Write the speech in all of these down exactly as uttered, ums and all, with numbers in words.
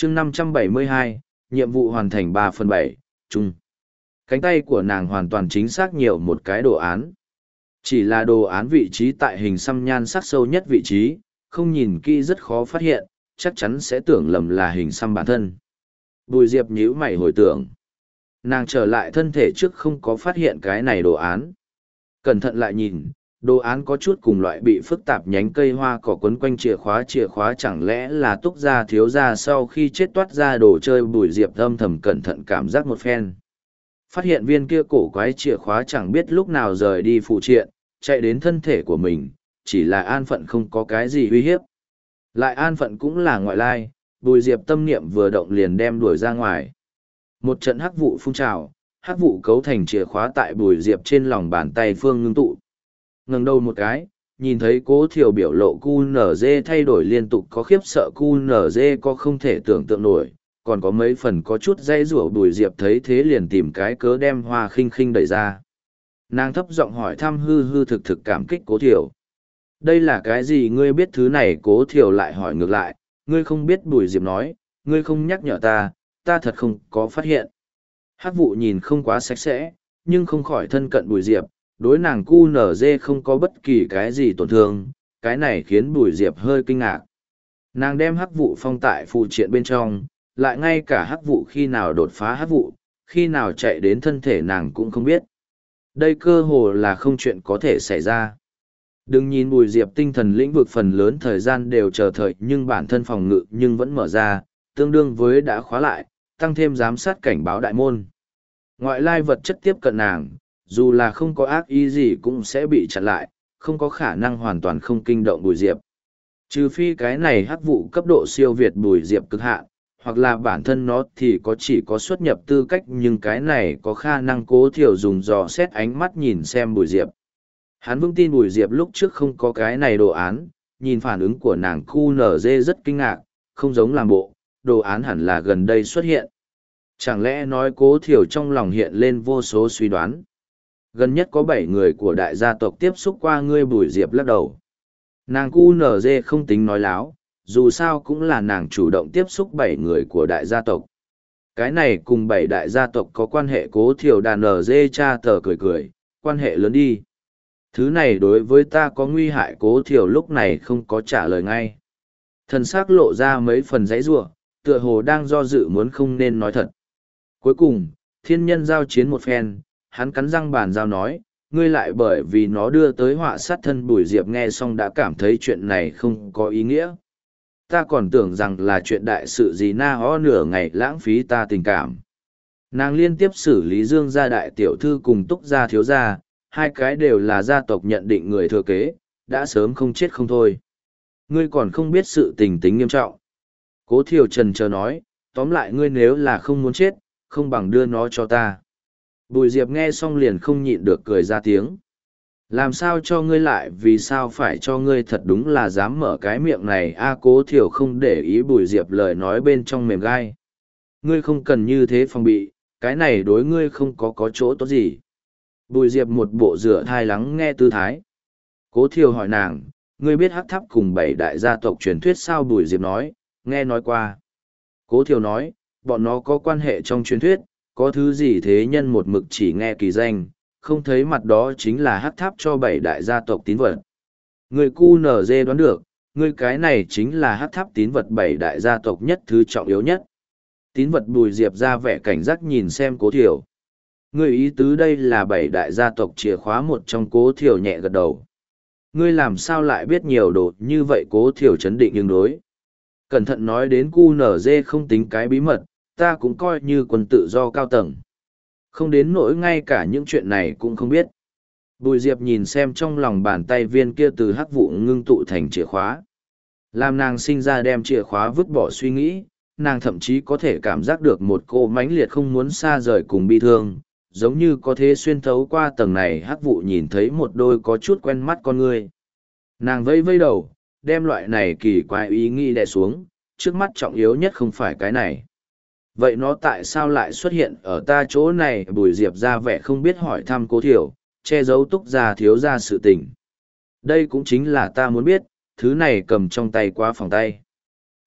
chương năm trăm bảy mươi hai, nhiệm vụ hoàn thành ba phần bảy, chung. Cánh tay của nàng hoàn toàn chính xác nhiều một cái đồ án. Chỉ là đồ án vị trí tại hình xăm nhan sắc sâu nhất vị trí, không nhìn kỹ rất khó phát hiện, chắc chắn sẽ tưởng lầm là hình xăm bản thân. Bùi Diệp nhíu mày hồi tưởng. Nàng trở lại thân thể trước không có phát hiện cái này đồ án. Cẩn thận lại nhìn, đồ án có chút cùng loại bị phức tạp nhánh cây hoa cỏ quấn quanh chìa khóa. Chìa khóa chẳng lẽ là Túc Gia thiếu gia sau khi chết toát ra đồ chơi. Bùi Diệp âm thầm cẩn thận cảm giác một phen. Phát hiện viên kia cổ quái chìa khóa chẳng biết lúc nào rời đi phụ triện, chạy đến thân thể của mình, chỉ là an phận không có cái gì uy hiếp. Lại an phận cũng là ngoại lai, Bùi Diệp tâm niệm vừa động liền đem đuổi ra ngoài. Một trận hắc vụ phun trào, hắc vụ cấu thành chìa khóa tại Bùi Diệp trên lòng bàn tay phương ngưng tụ. Ngẩng đầu một cái, nhìn thấy Cố Thiều biểu lộ cu nở dê thay đổi liên tục, có khiếp sợ cu nở dê có không thể tưởng tượng nổi, còn có mấy phần có chút dây rủa. Bùi Diệp thấy thế liền tìm cái cớ đem Hoa Khinh Khinh đẩy ra. Nàng thấp giọng hỏi thăm hư hư thực thực cảm kích Cố Thiều. Đây là cái gì ngươi biết thứ này? Cố Thiều lại hỏi ngược lại, ngươi không biết. Bùi Diệp nói, ngươi không nhắc nhở ta, ta thật không có phát hiện. Hắc vụ nhìn không quá sạch sẽ, nhưng không khỏi thân cận Bùi Diệp, đối nàng cu nở dê không có bất kỳ cái gì tổn thương, cái này khiến Bùi Diệp hơi kinh ngạc. Nàng đem hắc vụ phong tại phụ triện bên trong, lại ngay cả hắc vụ khi nào đột phá hắc vụ, khi nào chạy đến thân thể nàng cũng không biết. Đây cơ hồ là không chuyện có thể xảy ra. Đừng nhìn Bùi Diệp tinh thần lĩnh vực phần lớn thời gian đều chờ thời, nhưng bản thân phòng ngự nhưng vẫn mở ra, tương đương với đã khóa lại, tăng thêm giám sát cảnh báo đại môn. Ngoại lai vật chất tiếp cận nàng, dù là không có ác ý gì cũng sẽ bị chặn lại, không có khả năng hoàn toàn không kinh động Bùi Diệp. Trừ phi cái này hắc vụ cấp độ siêu việt Bùi Diệp cực hạn, hoặc là bản thân nó thì có chỉ có xuất nhập tư cách, nhưng cái này có khả năng. Cố Thiều dùng dò xét ánh mắt nhìn xem Bùi Diệp. Hắn vững tin Bùi Diệp lúc trước không có cái này đồ án, nhìn phản ứng của nàng cu nở dê rất kinh ngạc, không giống làm bộ, đồ án hẳn là gần đây xuất hiện. Chẳng lẽ nói Cố Thiều trong lòng hiện lên vô số suy đoán. Gần nhất có bảy người của đại gia tộc tiếp xúc qua ngươi. Bùi Diệp lắc đầu. Nàng cu nở dê không tính nói láo, dù sao cũng là nàng chủ động tiếp xúc bảy người của đại gia tộc. Cái này cùng bảy đại gia tộc có quan hệ. Cố Thiều đàn nở dê cha tờ cười cười, quan hệ lớn đi. Thứ này đối với ta có nguy hại? Cố Thiều lúc này không có trả lời ngay. Thần xác lộ ra mấy phần giãy giụa, tựa hồ đang do dự muốn không nên nói thật. Cuối cùng, thiên nhân giao chiến một phen, hắn cắn răng bàn giao nói, ngươi lại bởi vì nó đưa tới họa sát thân. Bùi Diệp nghe xong đã cảm thấy chuyện này không có ý nghĩa. Ta còn tưởng rằng là chuyện đại sự gì, na ho nửa ngày lãng phí ta tình cảm. Nàng liên tiếp xử lý Dương gia đại tiểu thư cùng Túc gia thiếu gia, hai cái đều là gia tộc nhận định người thừa kế, đã sớm không chết không thôi. Ngươi còn không biết sự tình tính nghiêm trọng. Cố Thiều trần chờ nói, tóm lại ngươi nếu là không muốn chết, không bằng đưa nó cho ta. Bùi Diệp nghe xong liền không nhịn được cười ra tiếng. Làm sao cho ngươi lại, vì sao phải cho ngươi? Thật đúng là dám mở cái miệng này a. Cố Thiều không để ý Bùi Diệp lời nói bên trong mềm gai. Ngươi không cần như thế phòng bị, cái này đối ngươi không có có chỗ tốt gì. Bùi Diệp một bộ rửa thai lắng nghe tư thái. Cố Thiều hỏi nàng, ngươi biết hắc tháp cùng bảy đại gia tộc truyền thuyết sao? Bùi Diệp nói, nghe nói qua. Cố Thiều nói, bọn nó có quan hệ trong truyền thuyết, có thứ gì thế nhân một mực chỉ nghe kỳ danh, không thấy mặt, đó chính là hắc tháp cho bảy đại gia tộc tín vật. Người cu nở dê đoán được, ngươi cái này chính là hắc tháp tín vật bảy đại gia tộc nhất thứ trọng yếu nhất. Tín vật? Bùi Diệp ra vẻ cảnh giác nhìn xem Cố Thiều. Ngươi ý tứ đây là bảy đại gia tộc chìa khóa một trong? Cố Thiều nhẹ gật đầu. Ngươi làm sao lại biết nhiều đồ như vậy? Cố Thiều chấn định nhưng đối. Cẩn thận nói đến cu nở dê không tính cái bí mật, ta cũng coi như quân tự do cao tầng. Không đến nỗi ngay cả những chuyện này cũng không biết. Bùi Diệp nhìn xem trong lòng bàn tay viên kia từ hắc vụ ngưng tụ thành chìa khóa. Làm nàng sinh ra đem chìa khóa vứt bỏ suy nghĩ, nàng thậm chí có thể cảm giác được một cô mãnh liệt không muốn xa rời cùng bi thương, giống như có thể xuyên thấu qua tầng này hắc vụ nhìn thấy một đôi có chút quen mắt con người. Nàng vây vây đầu, đem loại này kỳ quái ý nghĩ đè xuống, trước mắt trọng yếu nhất không phải cái này. Vậy nó tại sao lại xuất hiện ở ta chỗ này? Bùi Diệp ra vẻ không biết hỏi thăm Cố Thiều, che giấu Túc gia thiếu gia sự tình. Đây cũng chính là ta muốn biết, thứ này cầm trong tay quá phòng tay.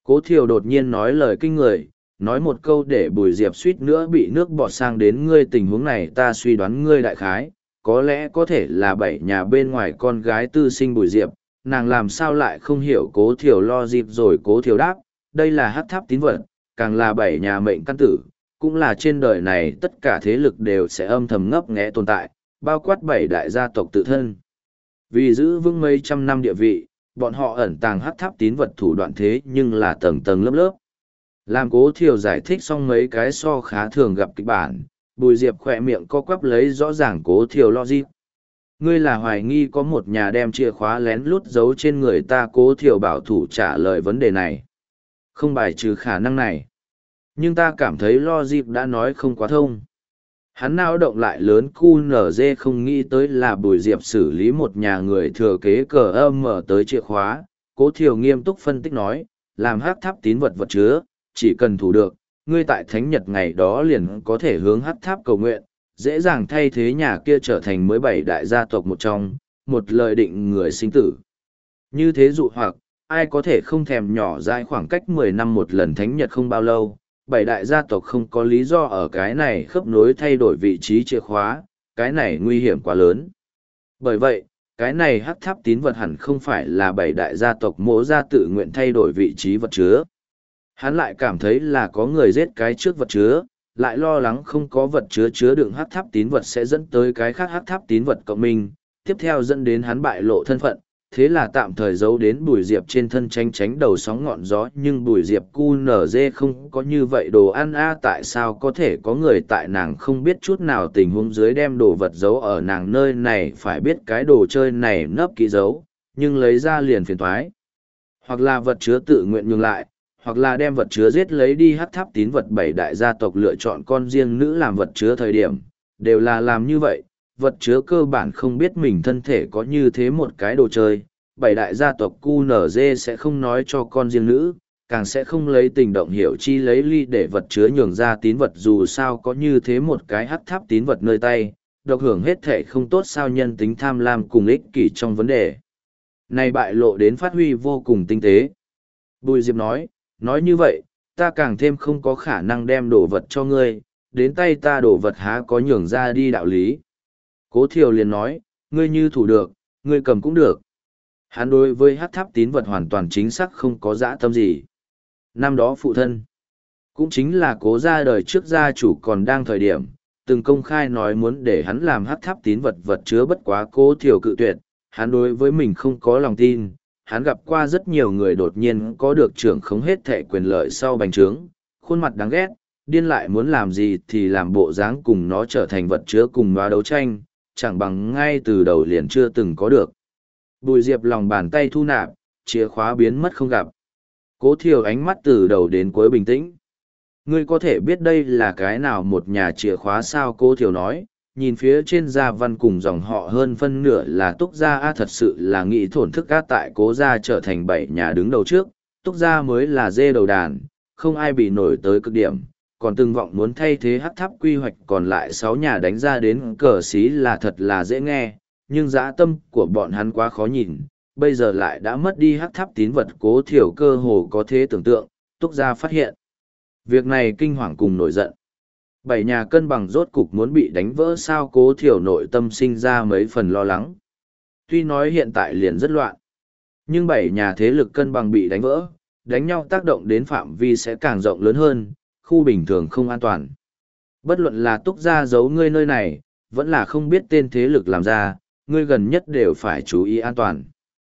Cố Thiều đột nhiên nói lời kinh người, nói một câu để Bùi Diệp suýt nữa bị nước bọt sang đến ngươi. Tình huống này ta suy đoán ngươi đại khái, có lẽ có thể là bảy nhà bên ngoài con gái tư sinh Bùi Diệp, nàng làm sao lại không hiểu. Cố Thiều lo dịp rồi Cố Thiều đáp, đây là hắc tháp tín vật, càng là bảy nhà mệnh căn tử, cũng là trên đời này tất cả thế lực đều sẽ âm thầm ngấp nghé tồn tại, bao quát bảy đại gia tộc tự thân. Vì giữ vững mấy trăm năm địa vị, bọn họ ẩn tàng hắc tháp tín vật thủ đoạn thế nhưng là tầng tầng lớp lớp. Làm Cố Thiều giải thích xong mấy cái so khá thường gặp kịch bản, Bùi Diệp khỏe miệng co quắp lấy rõ ràng Cố Thiều logic. Ngươi là hoài nghi có một nhà đem chìa khóa lén lút giấu trên người ta. Cố Thiều bảo thủ trả lời vấn đề này. Không bài trừ khả năng này. Nhưng ta cảm thấy logic đã nói không quá thông. Hắn não động lại lớn cu nở dê không nghĩ tới là Bùi Diệp xử lý một nhà người thừa kế cờ âm mở tới chìa khóa. Cố Thiều nghiêm túc phân tích nói, làm hắc tháp tín vật vật chứa, chỉ cần thủ được, ngươi tại thánh nhật ngày đó liền có thể hướng hắc tháp cầu nguyện, dễ dàng thay thế nhà kia trở thành mới bảy đại gia tộc một trong, một lời định người sinh tử. Như thế dụ hoặc, ai có thể không thèm nhỏ dãi khoảng cách mười năm một lần thánh nhật không bao lâu, bảy đại gia tộc không có lý do ở cái này khớp nối thay đổi vị trí chìa khóa, cái này nguy hiểm quá lớn. Bởi vậy, cái này hắc tháp tín vật hẳn không phải là bảy đại gia tộc mỗ ra tự nguyện thay đổi vị trí vật chứa. Hắn lại cảm thấy là có người giết cái trước vật chứa, lại lo lắng không có vật chứa chứa đựng hắc tháp tín vật sẽ dẫn tới cái khác hắc tháp tín vật cộng minh, tiếp theo dẫn đến hắn bại lộ thân phận, thế là tạm thời giấu đến Bùi Diệp trên thân tránh tránh đầu sóng ngọn gió. Nhưng Bùi Diệp cu nở dê không có như vậy đồ ăn a. Tại sao có thể có người tại nàng không biết chút nào tình huống dưới đem đồ vật giấu ở nàng nơi này? Phải biết cái đồ chơi này nấp kỹ giấu, nhưng lấy ra liền phiền toái. Hoặc là vật chứa tự nguyện nhường lại, hoặc là đem vật chứa giết lấy đi. Hắc tháp tín vật bảy đại gia tộc lựa chọn con riêng nữ làm vật chứa thời điểm, đều là làm như vậy. Vật chứa cơ bản không biết mình thân thể có như thế một cái đồ chơi, bảy đại gia tộc cu nở dê sẽ không nói cho con riêng nữ, càng sẽ không lấy tình động hiểu chi lấy ly để vật chứa nhường ra tín vật. Dù sao có như thế một cái hắc tháp tín vật nơi tay, độc hưởng hết thể không tốt sao. Nhân tính tham lam cùng ích kỷ trong vấn đề này bại lộ đến phát huy vô cùng tinh tế. Bùi Diệp nói, nói như vậy, ta càng thêm không có khả năng đem đồ vật cho ngươi, đến tay ta đồ vật há có nhường ra đi đạo lý. Cố Thiều liền nói, ngươi như thủ được, ngươi cầm cũng được. Hắn đối với hắc tháp tín vật hoàn toàn chính xác không có dã tâm gì. Năm đó phụ thân, cũng chính là Cố gia đời trước gia chủ còn đang thời điểm, từng công khai nói muốn để hắn làm hắc tháp tín vật vật chứa, bất quá Cố Thiều cự tuyệt. Hắn đối với mình không có lòng tin, hắn gặp qua rất nhiều người đột nhiên có được trưởng khống hết thệ quyền lợi sau bành trướng, khuôn mặt đáng ghét, điên lại muốn làm gì thì làm bộ dáng cùng nó trở thành vật chứa cùng nó đấu tranh, chẳng bằng ngay từ đầu liền chưa từng có được. Bùi Diệp lòng bàn tay thu nạp, chìa khóa biến mất không gặp. Cố Thiều ánh mắt từ đầu đến cuối bình tĩnh. Ngươi có thể biết đây là cái nào một nhà chìa khóa sao? Cố Thiều nói, nhìn phía trên gia văn cùng dòng họ hơn phân nửa là Túc gia a. Thật sự là nghĩ thổn thức a. Tại Cố gia trở thành bảy nhà đứng đầu trước, Túc gia mới là dê đầu đàn, không ai bị nổi tới cực điểm, còn từng vọng muốn thay thế hắc tháp quy hoạch còn lại sáu nhà đánh ra đến cờ xí là thật là dễ nghe, nhưng dã tâm của bọn hắn quá khó nhìn, bây giờ lại đã mất đi hắc tháp tín vật. Cố Thiều cơ hồ có thế tưởng tượng, Túc gia phát hiện việc này kinh hoàng cùng nổi giận. Bảy nhà cân bằng rốt cục muốn bị đánh vỡ sao? Cố Thiều nội tâm sinh ra mấy phần lo lắng. Tuy nói hiện tại liền rất loạn, nhưng bảy nhà thế lực cân bằng bị đánh vỡ, đánh nhau tác động đến phạm vi sẽ càng rộng lớn hơn, khu bình thường không an toàn. Bất luận là Túc gia giấu ngươi nơi này, vẫn là không biết tên thế lực làm ra, ngươi gần nhất đều phải chú ý an toàn.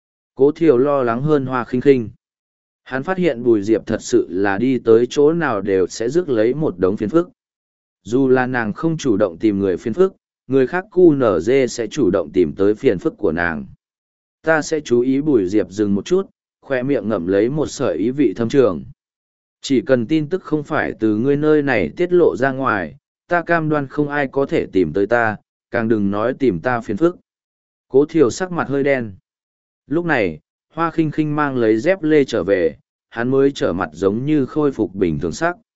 Cố Thiều lo lắng hơn Hoa Khinh Khinh. Hắn phát hiện Bùi Diệp thật sự là đi tới chỗ nào đều sẽ rước lấy một đống phiền phức. Dù là nàng không chủ động tìm người phiền phức, người khác cu nở dê sẽ chủ động tìm tới phiền phức của nàng. Ta sẽ chú ý. Bùi Diệp dừng một chút, khoe miệng ngậm lấy một sợi ý vị thâm trường. Chỉ cần tin tức không phải từ ngươi nơi này tiết lộ ra ngoài, ta cam đoan không ai có thể tìm tới ta, càng đừng nói tìm ta phiền phức. Cố Thiều sắc mặt hơi đen. Lúc này, Hoa Khinh Khinh mang lấy dép lê trở về, hắn mới trở mặt giống như khôi phục bình thường sắc.